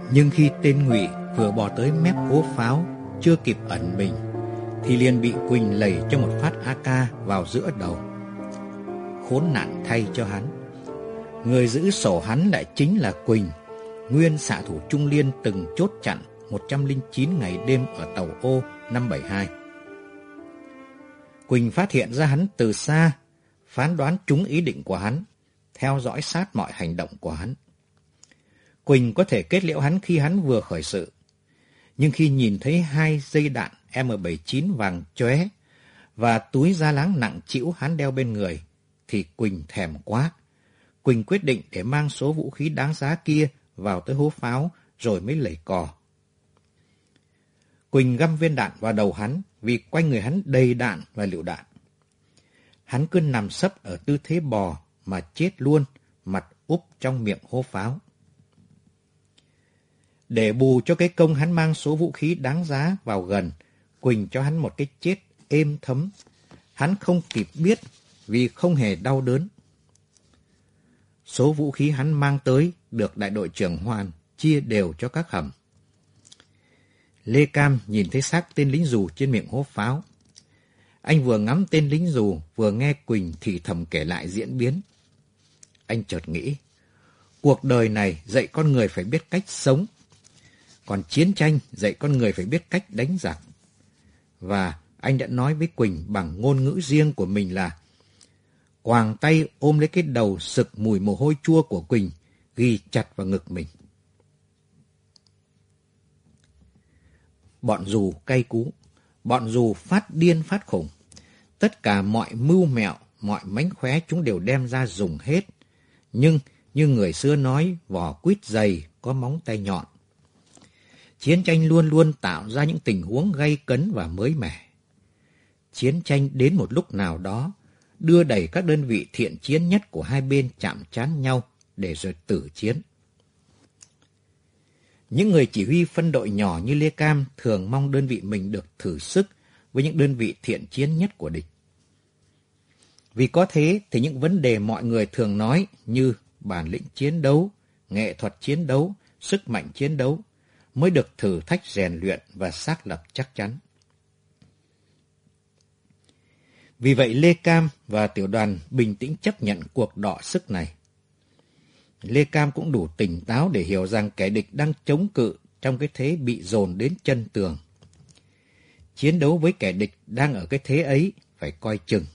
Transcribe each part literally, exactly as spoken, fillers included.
Nhưng khi tên Ngụy vừa bò tới mép hố pháo, chưa kịp ẩn mình, thì liền bị Quỳnh lầy cho một phát a ca vào giữa đầu. Khốn nạn thay cho hắn, người giữ sổ hắn lại chính là Quỳnh, nguyên xạ thủ Trung Liên từng chốt chặn một trăm lẻ chín ngày đêm ở tàu ô năm bảy hai. Quỳnh phát hiện ra hắn từ xa, phán đoán trúng ý định của hắn, theo dõi sát mọi hành động của hắn. Quỳnh có thể kết liễu hắn khi hắn vừa khởi sự, nhưng khi nhìn thấy hai dây đạn M bảy mươi chín vàng chóe và túi da láng nặng trĩu hắn đeo bên người, thì Quỳnh thèm quá. Quỳnh quyết định để mang số vũ khí đáng giá kia vào tới hố pháo rồi mới lẩy cò. Quỳnh găm viên đạn vào đầu hắn vì quanh người hắn đầy đạn và lựu đạn. Hắn cứ nằm sấp ở tư thế bò mà chết luôn, mặt úp trong miệng hố pháo. Để bù cho cái công hắn mang số vũ khí đáng giá vào gần, Quỳnh cho hắn một cái chết êm thấm. Hắn không kịp biết vì không hề đau đớn. Số vũ khí hắn mang tới được đại đội trưởng Hoàn chia đều cho các hầm. Lê Cam nhìn thấy xác tên lính dù trên miệng hố pháo. Anh vừa ngắm tên lính dù, vừa nghe Quỳnh thì thầm kể lại diễn biến. Anh chợt nghĩ, cuộc đời này dạy con người phải biết cách sống, còn chiến tranh dạy con người phải biết cách đánh giặc. Và anh đã nói với Quỳnh bằng ngôn ngữ riêng của mình là quàng tay ôm lấy cái đầu sực mùi mồ hôi chua của Quỳnh, ghi chặt vào ngực mình. Bọn dù cay cú, bọn dù phát điên phát khùng. Tất cả mọi mưu mẹo, mọi mánh khóe chúng đều đem ra dùng hết. Nhưng như người xưa nói, vỏ quýt dày có móng tay nhọn. Chiến tranh luôn luôn tạo ra những tình huống gay cấn và mới mẻ. Chiến tranh đến một lúc nào đó, đưa đẩy các đơn vị thiện chiến nhất của hai bên chạm trán nhau để rồi tử chiến. Những người chỉ huy phân đội nhỏ như Lê Cam thường mong đơn vị mình được thử sức với những đơn vị thiện chiến nhất của địch. Vì có thế thì những vấn đề mọi người thường nói như bản lĩnh chiến đấu, nghệ thuật chiến đấu, sức mạnh chiến đấu mới được thử thách rèn luyện và xác lập chắc chắn. Vì vậy Lê Cam và tiểu đoàn bình tĩnh chấp nhận cuộc đọ sức này. Lê Cam cũng đủ tỉnh táo để hiểu rằng kẻ địch đang chống cự trong cái thế bị dồn đến chân tường. Chiến đấu với kẻ địch đang ở cái thế ấy phải coi chừng.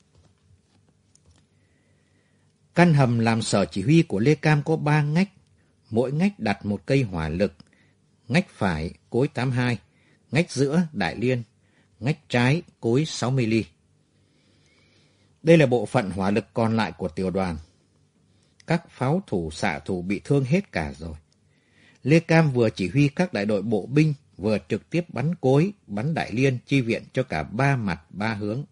Căn hầm làm sở chỉ huy của Lê Cam có ba ngách, mỗi ngách đặt một cây hỏa lực. Ngách phải cối tám mươi hai, ngách giữa đại liên, ngách trái cối sáu mươi ly. Đây là bộ phận hỏa lực còn lại của tiểu đoàn. Các pháo thủ xạ thủ bị thương hết cả rồi. Lê Cam vừa chỉ huy các đại đội bộ binh, vừa trực tiếp bắn cối, bắn đại liên chi viện cho cả ba mặt ba hướng.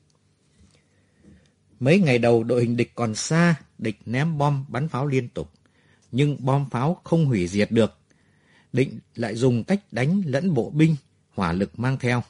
Mấy ngày đầu đội hình địch còn xa, địch ném bom bắn pháo liên tục, nhưng bom pháo không hủy diệt được. Định lại dùng cách đánh lẫn bộ binh, hỏa lực mang theo.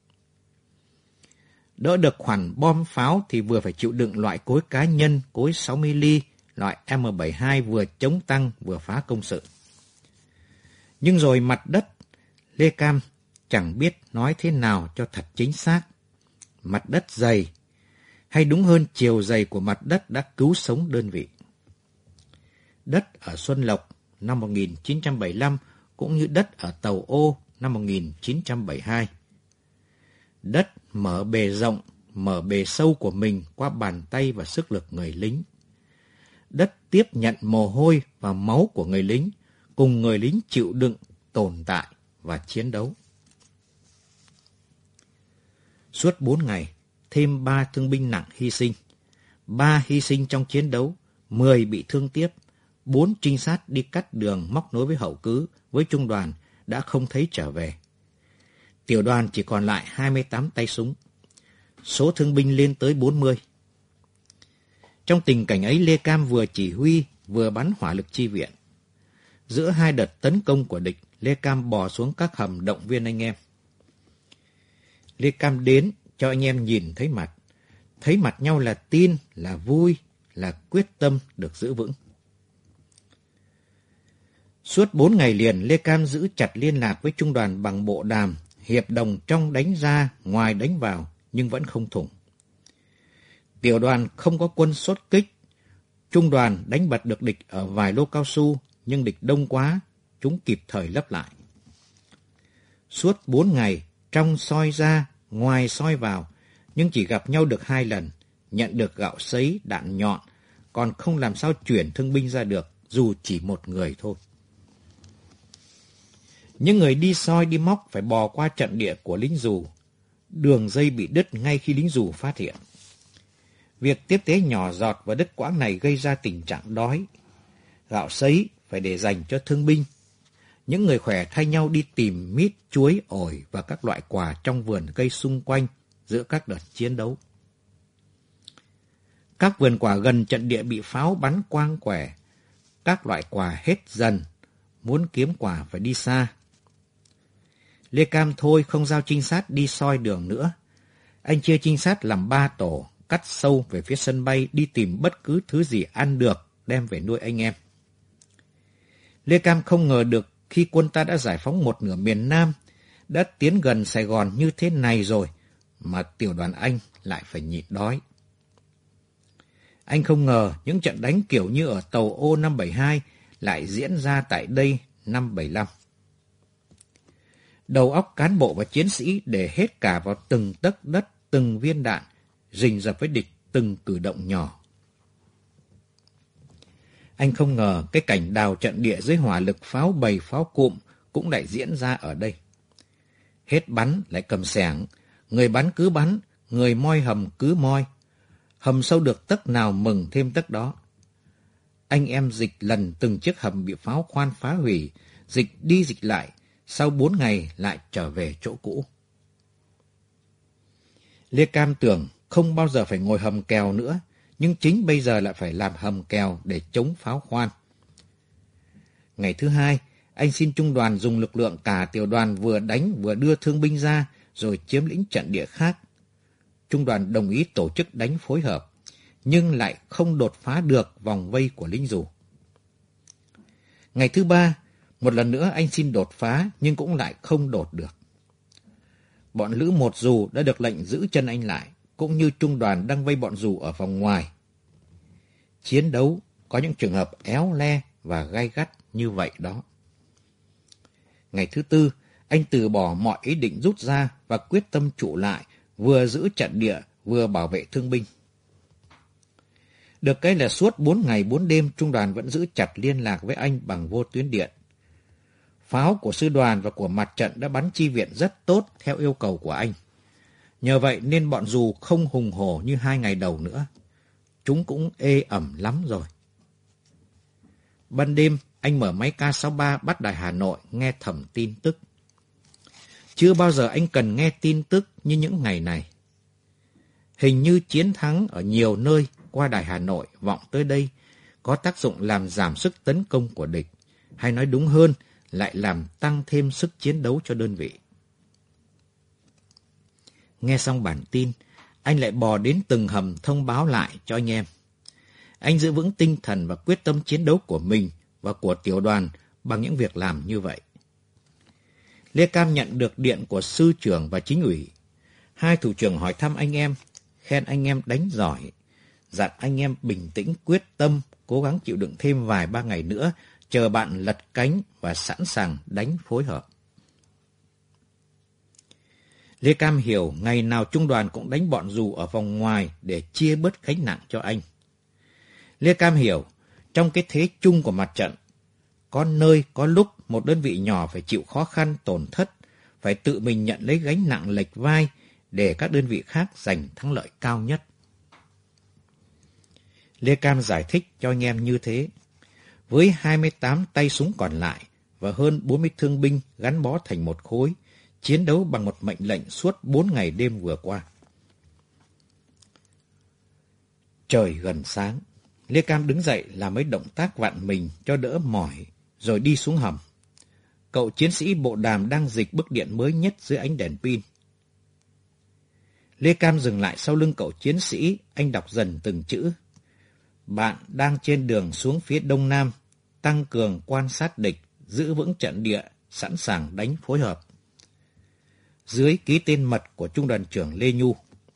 Đỡ được khoản bom pháo thì vừa phải chịu đựng loại cối cá nhân, cối sáu mươi ly, loại M bảy mươi hai vừa chống tăng vừa phá công sự. Nhưng rồi mặt đất, Lê Cam chẳng biết nói thế nào cho thật chính xác. Mặt đất dày, hay đúng hơn chiều dày của mặt đất đã cứu sống đơn vị. Đất ở Xuân Lộc năm một nghìn chín trăm bảy mươi lăm cũng như đất ở Tàu Ô năm một nghìn chín trăm bảy mươi hai. Đất mở bề rộng, mở bề sâu của mình qua bàn tay và sức lực người lính. Đất tiếp nhận mồ hôi và máu của người lính, cùng người lính chịu đựng, tồn tại và chiến đấu. Suốt bốn ngày, thêm ba thương binh nặng hy sinh. Ba hy sinh trong chiến đấu, mười bị thương tiếp. Bốn trinh sát đi cắt đường móc nối với hậu cứ, với trung đoàn đã không thấy trở về. Tiểu đoàn chỉ còn lại hai mươi tám tay súng. Số thương binh lên tới bốn mươi. Trong tình cảnh ấy, Lê Cam vừa chỉ huy, vừa bắn hỏa lực chi viện. Giữa hai đợt tấn công của địch, Lê Cam bò xuống các hầm động viên anh em. Lê Cam đến cho anh em nhìn thấy mặt. Thấy mặt nhau là tin, là vui, là quyết tâm được giữ vững. Suốt bốn ngày liền, Lê Cam giữ chặt liên lạc với trung đoàn bằng bộ đàm, hiệp đồng trong đánh ra, ngoài đánh vào, nhưng vẫn không thủng. Tiểu đoàn không có quân sốt kích. Trung đoàn đánh bật được địch ở vài lô cao su, nhưng địch đông quá, chúng kịp thời lấp lại. Suốt bốn ngày, trong soi ra, ngoài soi vào, nhưng chỉ gặp nhau được hai lần, nhận được gạo sấy, đạn nhọn, còn không làm sao chuyển thương binh ra được, dù chỉ một người thôi. Những người đi soi đi móc phải bò qua trận địa của lính dù. Đường dây bị đứt ngay khi lính dù phát hiện. Việc tiếp tế nhỏ giọt và đứt quãng này gây ra tình trạng đói. Gạo sấy phải để dành cho thương binh. Những người khỏe thay nhau đi tìm mít, chuối, ổi và các loại quả trong vườn cây xung quanh giữa các đợt chiến đấu. Các vườn quả gần trận địa bị pháo bắn quang quẻ. Các loại quả hết dần. Muốn kiếm quả phải đi xa. Lê Cam thôi không giao trinh sát đi soi đường nữa. Anh chia trinh sát làm ba tổ, cắt sâu về phía sân bay đi tìm bất cứ thứ gì ăn được, đem về nuôi anh em. Lê Cam không ngờ được khi quân ta đã giải phóng một nửa miền Nam, đã tiến gần Sài Gòn như thế này rồi, mà tiểu đoàn anh lại phải nhịn đói. Anh không ngờ những trận đánh kiểu như ở tàu ô năm bảy hai lại diễn ra tại đây năm bảy lăm. Đầu óc cán bộ và chiến sĩ để hết cả vào từng tấc đất, từng viên đạn, rình rập với địch từng cử động nhỏ. Anh không ngờ cái cảnh đào trận địa dưới hỏa lực pháo bầy pháo cụm cũng lại diễn ra ở đây. Hết bắn lại cầm xẻng, người bắn cứ bắn, người moi hầm cứ moi. Hầm sâu được tấc nào mừng thêm tấc đó. Anh em dịch lần từng chiếc hầm bị pháo khoan phá hủy, dịch đi dịch lại, sau bốn ngày lại trở về chỗ cũ. Lê Cam tưởng không bao giờ phải ngồi hầm kèo nữa, nhưng chính bây giờ lại phải làm hầm kèo để chống pháo khoan. Ngày thứ hai, anh xin trung đoàn dùng lực lượng cả tiểu đoàn vừa đánh vừa đưa thương binh ra, rồi chiếm lĩnh trận địa khác. Trung đoàn đồng ý tổ chức đánh phối hợp, nhưng lại không đột phá được vòng vây của lính dù. Ngày thứ ba, một lần nữa anh xin đột phá, nhưng cũng lại không đột được. Bọn lữ một dù đã được lệnh giữ chân anh lại, cũng như trung đoàn đang vây bọn dù ở vòng ngoài. Chiến đấu có những trường hợp éo le và gay gắt như vậy đó. Ngày thứ tư, anh từ bỏ mọi ý định rút ra và quyết tâm trụ lại, vừa giữ trận địa, vừa bảo vệ thương binh. Được cái là suốt bốn ngày bốn đêm, trung đoàn vẫn giữ chặt liên lạc với anh bằng vô tuyến điện. Pháo của sư đoàn và của mặt trận đã bắn chi viện rất tốt theo yêu cầu của anh. Nhờ vậy nên bọn dù không hùng hổ như hai ngày đầu nữa. Chúng cũng ê ẩm lắm rồi. Ban đêm, anh mở máy K sáu ba bắt đài Hà Nội nghe thẩm tin tức. Chưa bao giờ anh cần nghe tin tức như những ngày này. Hình như chiến thắng ở nhiều nơi qua đài Hà Nội vọng tới đây có tác dụng làm giảm sức tấn công của địch, hay nói đúng hơn, lại làm tăng thêm sức chiến đấu cho đơn vị. Nghe xong bản tin, anh lại bò đến từng hầm thông báo lại cho anh em. Anh giữ vững tinh thần và quyết tâm chiến đấu của mình và của tiểu đoàn bằng những việc làm như vậy. Lê Cam nhận được điện của sư trưởng và chính ủy. Hai thủ trưởng hỏi thăm anh em, khen anh em đánh giỏi, dặn anh em bình tĩnh quyết tâm, cố gắng chịu đựng thêm vài ba ngày nữa, chờ bạn lật cánh và sẵn sàng đánh phối hợp. Lê Cam hiểu ngày nào trung đoàn cũng đánh bọn dù ở vòng ngoài để chia bớt gánh nặng cho anh. Lê Cam hiểu, trong cái thế chung của mặt trận, có nơi có lúc một đơn vị nhỏ phải chịu khó khăn tổn thất, phải tự mình nhận lấy gánh nặng lệch vai để các đơn vị khác giành thắng lợi cao nhất. Lê Cam giải thích cho anh em như thế. Với hai mươi tám tay súng còn lại và hơn bốn mươi thương binh gắn bó thành một khối, chiến đấu bằng một mệnh lệnh suốt bốn ngày đêm vừa qua. Trời gần sáng, Lê Cam đứng dậy làm mấy động tác vặn mình cho đỡ mỏi, rồi đi xuống hầm. Cậu chiến sĩ bộ đàm đang dịch bức điện mới nhất dưới ánh đèn pin. Lê Cam dừng lại sau lưng cậu chiến sĩ, anh đọc dần từng chữ. Bạn đang trên đường xuống phía đông nam, tăng cường quan sát địch, giữ vững trận địa, sẵn sàng đánh phối hợp. Dưới ký tên mật của Trung đoàn trưởng Lê Nhu.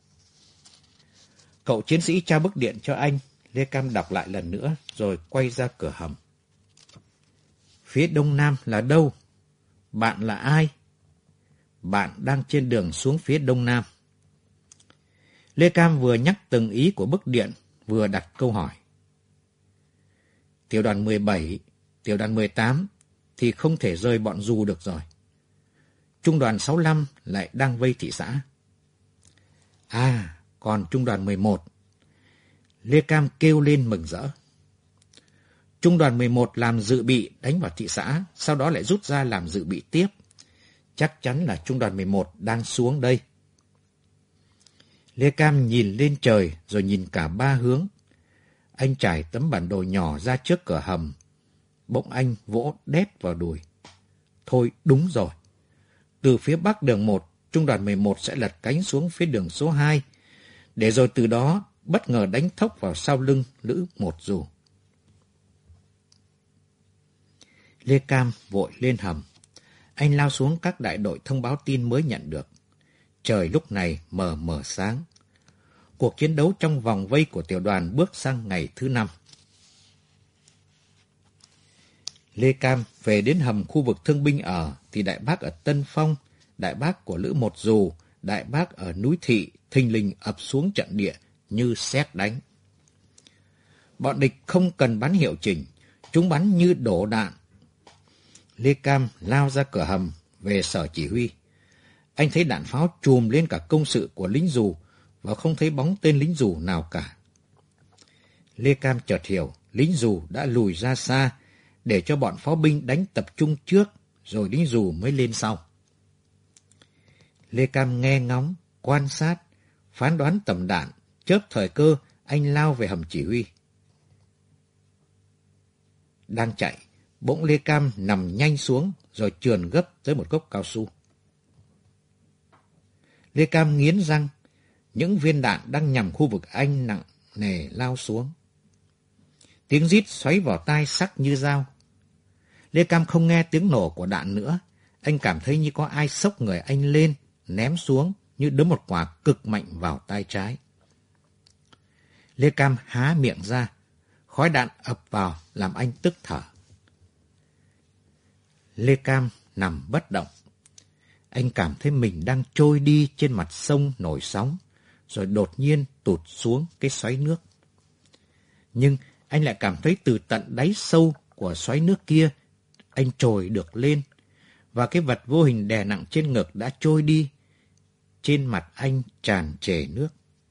Cậu chiến sĩ trao bức điện cho anh, Lê Cam đọc lại lần nữa rồi quay ra cửa hầm. Phía đông nam là đâu? Bạn là ai? Bạn đang trên đường xuống phía đông nam. Lê Cam vừa nhắc từng ý của bức điện, vừa đặt câu hỏi. Tiểu đoàn mười bảy, tiểu đoàn mười tám thì không thể rời bọn dù được rồi. Trung đoàn sáu mươi lăm lại đang vây thị xã. À, còn trung đoàn mười một. Lê Cam kêu lên mừng rỡ. Trung đoàn mười một làm dự bị đánh vào thị xã, sau đó lại rút ra làm dự bị tiếp. Chắc chắn là trung đoàn mười một đang xuống đây. Lê Cam nhìn lên trời rồi nhìn cả ba hướng. Anh trải tấm bản đồ nhỏ ra trước cửa hầm. Bỗng anh vỗ đét vào đùi. Thôi đúng rồi. Từ phía bắc đường một, trung đoàn mười một sẽ lật cánh xuống phía đường số hai, để rồi từ đó bất ngờ đánh thốc vào sau lưng lữ một dù. Lê Cam vội lên hầm. Anh lao xuống các đại đội thông báo tin mới nhận được. Trời lúc này mờ mờ sáng. Cuộc chiến đấu trong vòng vây của tiểu đoàn bước sang ngày thứ năm. Lê Cam về đến hầm khu vực thương binh ở thì đại bác ở Tân Phong, đại bác của lữ một dù, đại bác ở núi Thị thình lình ập xuống trận địa như sét đánh. Bọn địch không cần bắn hiệu chỉnh, chúng bắn như đổ đạn. Lê Cam lao ra cửa hầm về sở chỉ huy. Anh thấy đạn pháo chùm lên cả công sự của lính dù và không thấy bóng tên lính dù nào cả. Lê Cam chợt hiểu lính dù đã lùi ra xa để cho bọn pháo binh đánh tập trung trước rồi lính dù mới lên sau. Lê Cam nghe ngóng, quan sát, phán đoán tầm đạn, chớp thời cơ, anh lao về hầm chỉ huy. Đang chạy, bỗng Lê Cam nằm nhanh xuống rồi trườn gấp tới một gốc cao su. Lê Cam nghiến răng, những viên đạn đang nhằm khu vực anh nặng nề lao xuống. Tiếng rít xoáy vào tai sắc như dao. Lê Cam không nghe tiếng nổ của đạn nữa. Anh cảm thấy như có ai xốc người anh lên, ném xuống như đấm một quả cực mạnh vào tai trái. Lê Cam há miệng ra, khói đạn ập vào làm anh tức thở. Lê Cam nằm bất động. Anh cảm thấy mình đang trôi đi trên mặt sông nổi sóng, rồi đột nhiên tụt xuống cái xoáy nước. Nhưng anh lại cảm thấy từ tận đáy sâu của xoáy nước kia, anh trồi được lên, và cái vật vô hình đè nặng trên ngực đã trôi đi. Trên mặt anh tràn trề nước.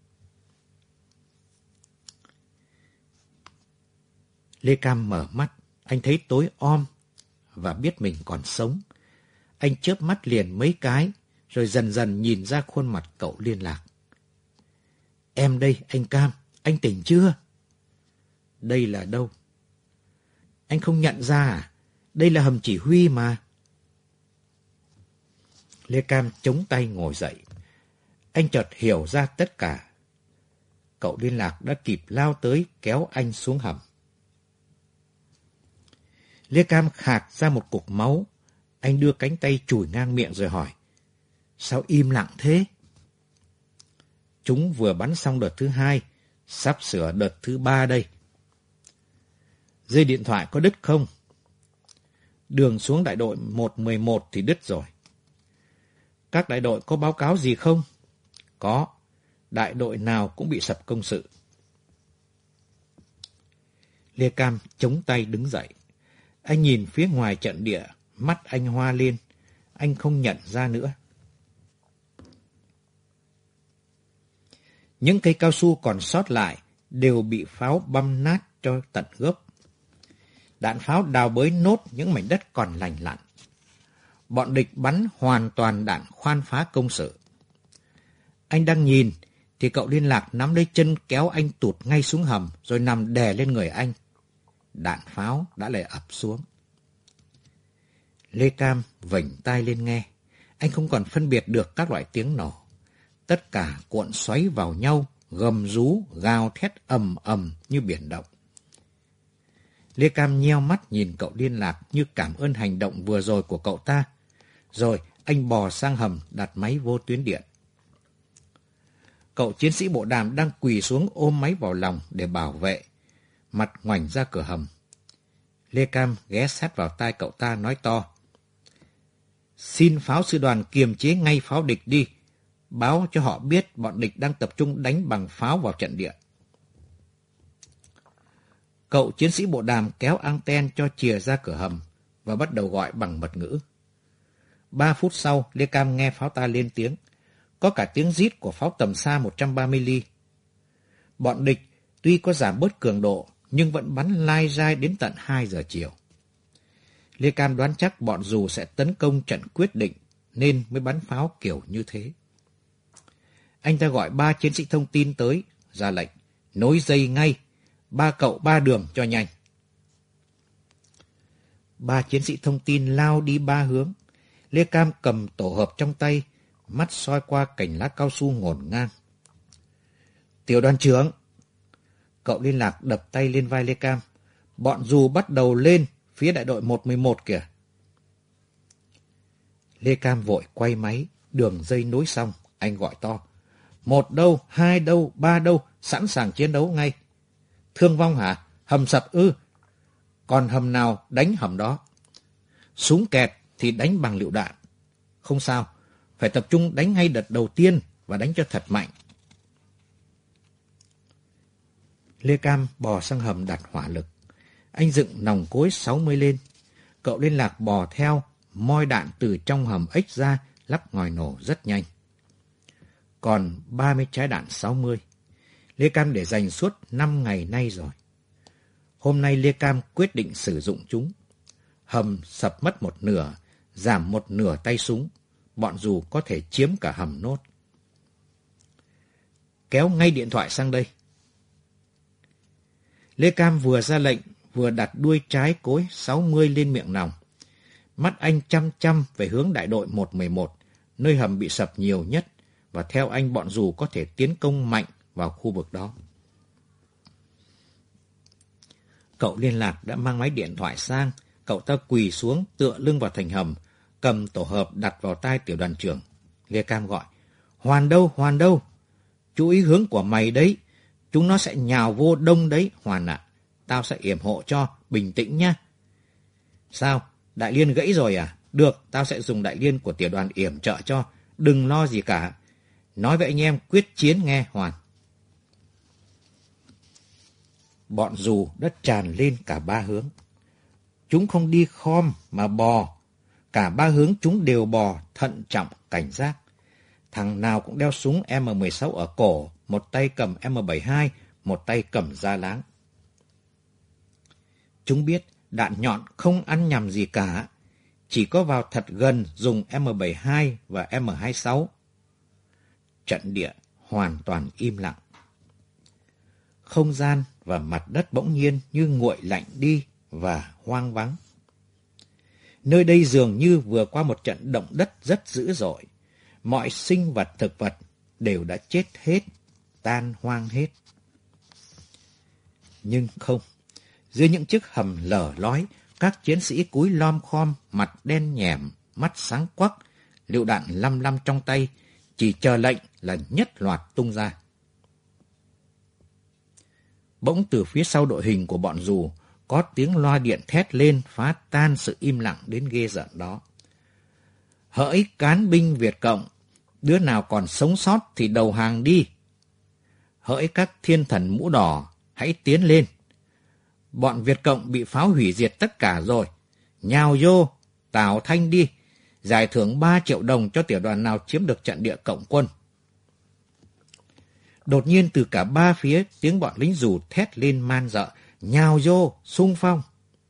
Lê Cam mở mắt, anh thấy tối om và biết mình còn sống. Anh chớp mắt liền mấy cái, rồi dần dần nhìn ra khuôn mặt cậu Liên Lạc. Em đây, anh Cam, anh tỉnh chưa? Đây là đâu? Anh không nhận ra à? Đây là hầm chỉ huy mà. Lê Cam chống tay ngồi dậy. Anh chợt hiểu ra tất cả. Cậu Liên Lạc đã kịp lao tới kéo anh xuống hầm. Lê Cam khạc ra một cục máu. Anh đưa cánh tay chùi ngang miệng rồi hỏi. Sao im lặng thế? Chúng vừa bắn xong đợt thứ hai, sắp sửa đợt thứ ba đây. Dây điện thoại có đứt không? Đường xuống đại đội một một một thì đứt rồi. Các đại đội có báo cáo gì không? Có. Đại đội nào cũng bị sập công sự. Lê Cam chống tay đứng dậy. Anh nhìn phía ngoài trận địa, mắt anh hoa lên. Anh không nhận ra nữa. Những cây cao su còn sót lại đều bị pháo băm nát cho tận gốc. Đạn pháo đào bới nốt những mảnh đất còn lành lặn. Bọn địch bắn hoàn toàn đạn khoan phá công sự. Anh đang nhìn thì cậu Liên Lạc nắm lấy chân kéo anh tụt ngay xuống hầm rồi nằm đè lên người anh. Đạn pháo đã lại ập xuống. Lê Cam vểnh tai lên nghe. Anh không còn phân biệt được các loại tiếng nổ. Tất cả cuộn xoáy vào nhau, gầm rú, gào thét ầm ầm như biển động. Lê Cam nheo mắt nhìn cậu liên lạc như cảm ơn hành động vừa rồi của cậu ta. Rồi anh bò sang hầm đặt máy vô tuyến điện. Cậu chiến sĩ bộ đàm đang quỳ xuống ôm máy vào lòng để bảo vệ, mặt ngoảnh ra cửa hầm. Lê Cam ghé sát vào tai cậu ta nói to: "Xin pháo sư đoàn kiềm chế ngay pháo địch đi. Báo cho họ biết bọn địch đang tập trung đánh bằng pháo vào trận địa." Cậu chiến sĩ bộ đàm kéo anten cho chìa ra cửa hầm và bắt đầu gọi bằng mật ngữ. Ba phút sau, Lê Cam nghe pháo ta lên tiếng. Có cả tiếng rít của pháo tầm xa một trăm ba mươi ly. Bọn địch tuy có giảm bớt cường độ, nhưng vẫn bắn lai rai đến tận hai giờ chiều. Lê Cam đoán chắc bọn dù sẽ tấn công trận quyết định, nên mới bắn pháo kiểu như thế. Anh ta gọi ba chiến sĩ thông tin tới, ra lệnh: "Nối dây ngay, ba cậu ba đường cho nhanh." Ba chiến sĩ thông tin lao đi ba hướng. Lê Cam cầm tổ hợp trong tay, mắt soi qua cành lá cao su ngổn ngang. "Tiểu đoàn trưởng!" Cậu liên lạc đập tay lên vai Lê Cam. "Bọn dù bắt đầu lên phía đại đội một một một kìa." Lê Cam vội quay máy, đường dây nối xong, anh gọi to: "Một đâu, hai đâu, ba đâu, sẵn sàng chiến đấu ngay." "Thương vong hả? Hầm sập ư?" "Còn hầm nào đánh hầm đó. Súng kẹt thì đánh bằng lựu đạn." "Không sao, phải tập trung đánh ngay đợt đầu tiên và đánh cho thật mạnh." Lê Cam bò sang hầm đặt hỏa lực. Anh dựng nòng cối sáu mươi lên. Cậu liên lạc bò theo, moi đạn từ trong hầm ếch ra, lắp ngòi nổ rất nhanh. Còn ba mươi trái đạn sáu mươi. Lê Cam để dành suốt năm ngày nay rồi. Hôm nay Lê Cam quyết định sử dụng chúng. Hầm sập mất một nửa, giảm một nửa tay súng. Bọn dù có thể chiếm cả hầm nốt. "Kéo ngay điện thoại sang đây." Lê Cam vừa ra lệnh, vừa đặt đuôi trái cối sáu mươi lên miệng nòng. Mắt anh chăm chăm về hướng đại đội một một một, nơi hầm bị sập nhiều nhất, và theo anh bọn dù có thể tiến công mạnh vào khu vực đó. Cậu liên lạc đã mang máy điện thoại sang. Cậu ta quỳ xuống tựa lưng vào thành hầm, cầm tổ hợp đặt vào tai tiểu đoàn trưởng. Lê Cam gọi: "Hoàn đâu, Hoàn đâu? Chú ý hướng của mày đấy. Chúng nó sẽ nhào vô đông đấy, Hoàn ạ. Tao sẽ yểm hộ cho, bình tĩnh nhá." "Sao? Đại liên gãy rồi à? Được, tao sẽ dùng đại liên của tiểu đoàn yểm trợ cho. Đừng lo gì cả. Nói với anh em quyết chiến nghe, Hoàn." Bọn dù đã tràn lên cả ba hướng. Chúng không đi khom mà bò. Cả ba hướng chúng đều bò, thận trọng, cảnh giác. Thằng nào cũng đeo súng M mười sáu ở cổ, một tay cầm M bảy mươi hai, một tay cầm da láng. Chúng biết đạn nhọn không ăn nhầm gì cả. Chỉ có vào thật gần dùng M bảy mươi hai và M hai mươi sáu. Trận địa hoàn toàn im lặng. Không gian và mặt đất bỗng nhiên như nguội lạnh đi và hoang vắng. Nơi đây dường như vừa qua một trận động đất rất dữ dội. Mọi sinh vật thực vật đều đã chết hết, tan hoang hết. Nhưng không, dưới những chiếc hầm lở lói, các chiến sĩ cúi lom khom, mặt đen nhẻm, mắt sáng quắc, lựu đạn lăm lăm trong tay, chỉ chờ lệnh là nhất loạt tung ra. Bỗng từ phía sau đội hình của bọn dù, có tiếng loa điện thét lên phá tan sự im lặng đến ghê rợn đó. "Hỡi cán binh Việt Cộng, đứa nào còn sống sót thì đầu hàng đi. Hỡi các thiên thần mũ đỏ, hãy tiến lên. Bọn Việt Cộng bị pháo hủy diệt tất cả rồi. Nhào vô, tảo thanh đi. Giải thưởng ba triệu đồng cho tiểu đoàn nào chiếm được trận địa Cộng quân." Đột nhiên từ cả ba phía, tiếng bọn lính dù thét lên man rợ: "Nhào vô, xung phong!"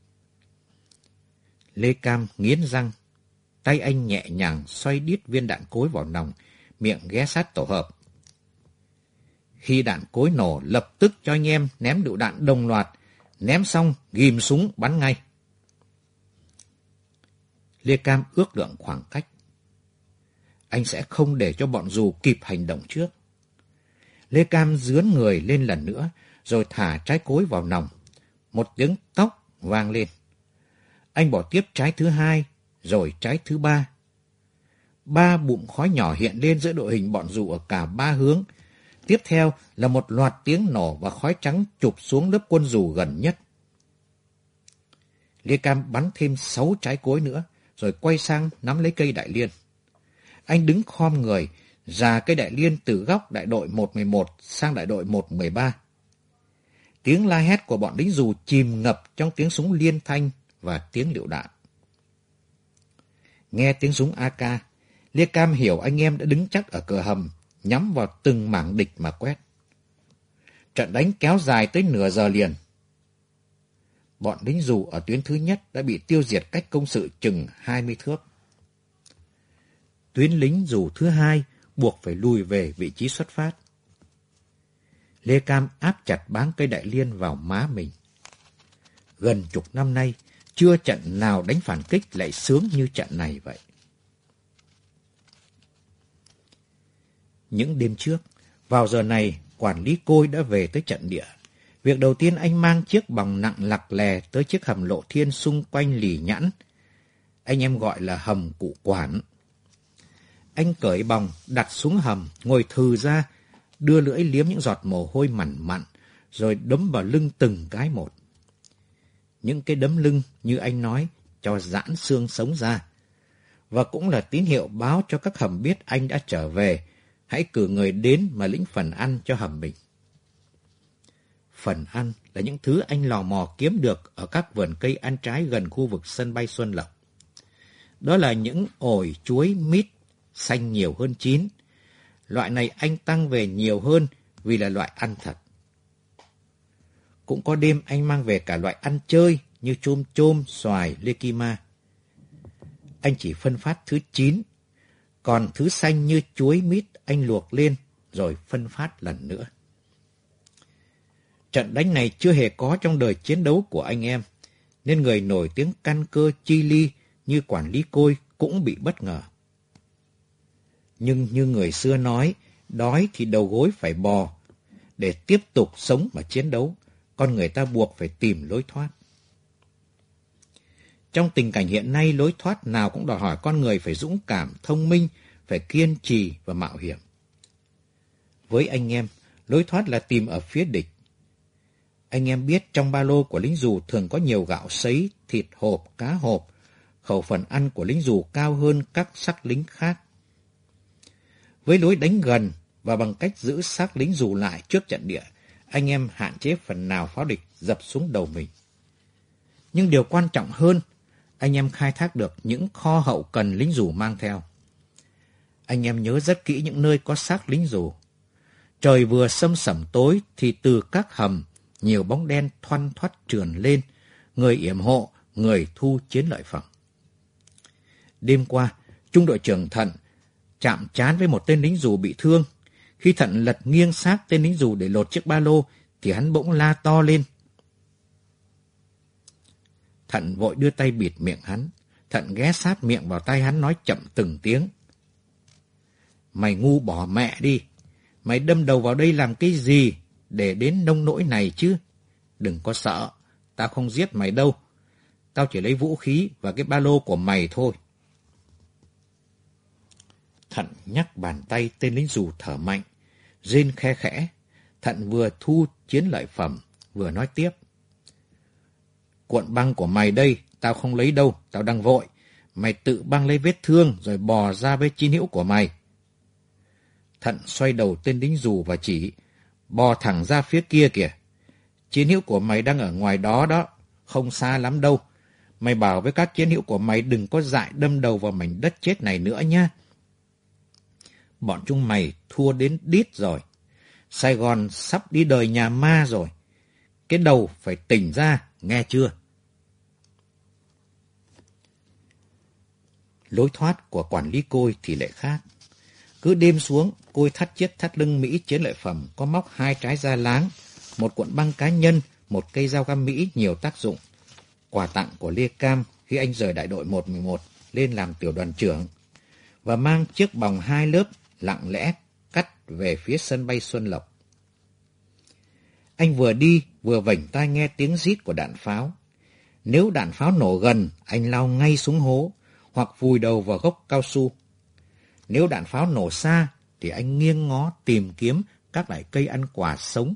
Lê Cam nghiến răng. Tay anh nhẹ nhàng xoay đít viên đạn cối vào nòng, miệng ghé sát tổ hợp. Khi đạn cối nổ, lập tức cho anh em ném lựu đạn đồng loạt. Ném xong, ghim súng bắn ngay. Lê Cam ước lượng khoảng cách. Anh sẽ không để cho bọn dù kịp hành động trước. Lê Cam dướn người lên lần nữa, rồi thả trái cối vào nòng. Một tiếng tóc vang lên. Anh bỏ tiếp trái thứ hai, rồi trái thứ ba. Ba bụm khói nhỏ hiện lên giữa đội hình bọn dù ở cả ba hướng. Tiếp theo là một loạt tiếng nổ và khói trắng chụp xuống lớp quân dù gần nhất. Lê Cam bắn thêm sáu trái cối nữa, rồi quay sang nắm lấy cây đại liên. Anh đứng khom người, già cây đại liên từ góc đại đội một một một sang đại đội một một ba. Tiếng la hét của bọn lính dù chìm ngập trong tiếng súng liên thanh và tiếng lựu đạn. Nghe tiếng súng a ca, Lê Cam hiểu anh em đã đứng chắc ở cửa hầm, nhắm vào từng mảng địch mà quét. Trận đánh kéo dài tới nửa giờ liền. Bọn lính dù ở tuyến thứ nhất đã bị tiêu diệt cách công sự chừng hai mươi thước. Tuyến lính dù thứ hai buộc phải lùi về vị trí xuất phát. Lê Cam áp chặt báng cây đại liên vào má mình. Gần chục năm nay, chưa trận nào đánh phản kích lại sướng như trận này vậy. Những đêm trước, vào giờ này, quản lý Côi đã về tới trận địa. Việc đầu tiên anh mang chiếc bòng nặng lặc lè tới chiếc hầm lộ thiên xung quanh lì nhãn. Anh em gọi là hầm cụ quản. Anh cởi bòng, đặt xuống hầm, ngồi thừ ra, đưa lưỡi liếm những giọt mồ hôi mặn mặn, rồi đấm vào lưng từng cái một. Những cái đấm lưng, như anh nói, cho giãn xương sống ra. Và cũng là tín hiệu báo cho các hầm biết anh đã trở về, hãy cử người đến mà lĩnh phần ăn cho hầm mình. Phần ăn là những thứ anh lò mò kiếm được ở các vườn cây ăn trái gần khu vực sân bay Xuân Lộc. Đó là những ổi, chuối, mít, xanh nhiều hơn chín. Loại này anh tăng về nhiều hơn vì là loại ăn thật. Cũng có đêm anh mang về cả loại ăn chơi như chôm chôm, xoài, lê kima. Anh chỉ phân phát thứ chín, còn thứ xanh như chuối, mít anh luộc lên rồi phân phát lần nữa. Trận đánh này chưa hề có trong đời chiến đấu của anh em, nên người nổi tiếng căn cơ chi ly như quản lý Côi cũng bị bất ngờ. Nhưng như người xưa nói, đói thì đầu gối phải bò. Để tiếp tục sống và chiến đấu, con người ta buộc phải tìm lối thoát. Trong tình cảnh hiện nay, lối thoát nào cũng đòi hỏi con người phải dũng cảm, thông minh, phải kiên trì và mạo hiểm. Với anh em, lối thoát là tìm ở phía địch. Anh em biết trong ba lô của lính dù thường có nhiều gạo sấy, thịt hộp, cá hộp. Khẩu phần ăn của lính dù cao hơn các sắc lính khác. Với lối đánh gần và bằng cách giữ xác lính dù lại trước trận địa, anh em hạn chế phần nào pháo địch dập xuống đầu mình. Nhưng điều quan trọng hơn, anh em khai thác được những kho hậu cần lính dù mang theo. Anh em nhớ rất kỹ những nơi có xác lính dù. Trời vừa sâm sẩm tối thì từ các hầm, nhiều bóng đen thoăn thoắt trườn lên, người yểm hộ, người thu chiến lợi phẩm. Đêm qua, trung đội trưởng Thận chạm trán với một tên lính dù bị thương. Khi Thận lật nghiêng xác tên lính dù để lột chiếc ba lô, thì hắn bỗng la to lên. Thận vội đưa tay bịt miệng hắn. Thận ghé sát miệng vào tay hắn nói chậm từng tiếng. Mày ngu bỏ mẹ đi. Mày đâm đầu vào đây làm cái gì để đến nông nỗi này chứ? Đừng có sợ, tao không giết mày đâu. Tao chỉ lấy vũ khí và cái ba lô của mày thôi. Thận nhắc bàn tay tên lính dù thở mạnh, rên khe khẽ. Thận vừa thu chiến lợi phẩm, vừa nói tiếp. Cuộn băng của mày đây, tao không lấy đâu, tao đang vội. Mày tự băng lấy vết thương rồi bò ra với chiến hữu của mày. Thận xoay đầu tên lính dù và chỉ, bò thẳng ra phía kia kìa. Chiến hữu của mày đang ở ngoài đó đó, không xa lắm đâu. Mày bảo với các chiến hữu của mày đừng có dại đâm đầu vào mảnh đất chết này nữa nhá. Bọn chúng mày thua đến đít rồi. Sài Gòn sắp đi đời nhà ma rồi. Cái đầu phải tỉnh ra, nghe chưa? Lối thoát của quản lý Côi thì lại khác. Cứ đêm xuống, Côi thắt chiếc thắt lưng Mỹ chiến lợi phẩm có móc hai trái da láng, một cuộn băng cá nhân, một cây dao găm Mỹ nhiều tác dụng. Quà tặng của Lê Cam khi anh rời đại đội một một một lên làm tiểu đoàn trưởng. Và mang chiếc bòng hai lớp lặng lẽ cắt về phía sân bay Xuân Lộc. Anh vừa đi vừa vểnh tai nghe tiếng rít của đạn pháo. Nếu đạn pháo nổ gần, anh lao ngay xuống hố hoặc vùi đầu vào gốc cao su. Nếu đạn pháo nổ xa thì anh nghiêng ngó tìm kiếm các loại cây ăn quả sống.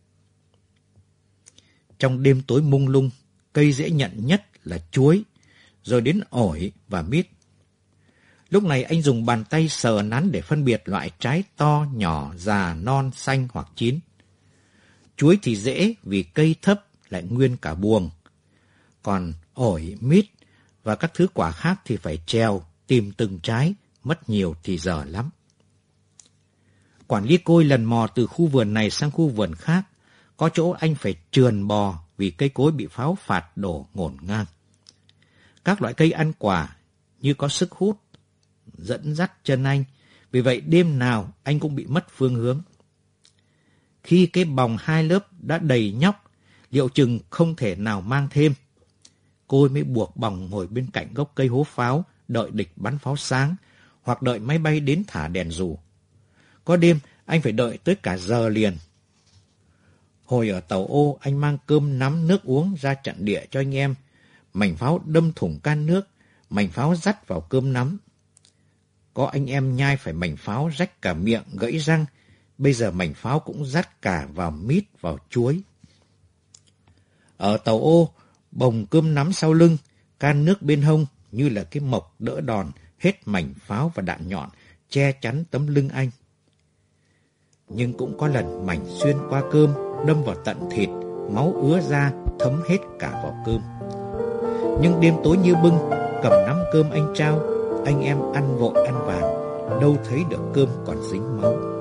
Trong đêm tối mông lung, cây dễ nhận nhất là chuối, rồi đến ổi và mít. Lúc này anh dùng bàn tay sờ nắn để phân biệt loại trái to, nhỏ, già, non, xanh hoặc chín. Chuối thì dễ vì cây thấp lại nguyên cả buồng. Còn ổi, mít và các thứ quả khác thì phải trèo, tìm từng trái, mất nhiều thì giờ lắm. Quản lý côi lần mò từ khu vườn này sang khu vườn khác, có chỗ anh phải trườn bò vì cây cối bị pháo phạt đổ ngổn ngang. Các loại cây ăn quả như có sức hút, dẫn dắt chân anh, vì vậy đêm nào anh cũng bị mất phương hướng. Khi cái bòng hai lớp đã đầy nhóc, liệu chừng không thể nào mang thêm. Côi mới buộc bòng ngồi bên cạnh gốc cây hố pháo, đợi địch bắn pháo sáng, hoặc đợi máy bay đến thả đèn dù. Có đêm, anh phải đợi tới cả giờ liền. Hồi ở Tàu Ô, anh mang cơm nắm nước uống ra trận địa cho anh em. Mảnh pháo đâm thủng can nước, mảnh pháo dắt vào cơm nắm. Có anh em nhai phải mảnh pháo rách cả miệng, gãy răng. Bây giờ mảnh pháo cũng dắt cả vào mít, vào chuối. Ở Tàu Ô, bồng cơm nắm sau lưng, can nước bên hông như là cái mộc đỡ đòn, hết mảnh pháo và đạn nhọn, che chắn tấm lưng anh. Nhưng cũng có lần mảnh xuyên qua cơm, đâm vào tận thịt, máu ứa ra, thấm hết cả vào cơm. Nhưng đêm tối như bưng, cầm nắm cơm anh trao, anh em ăn vội ăn vàng, đâu thấy được cơm còn dính máu.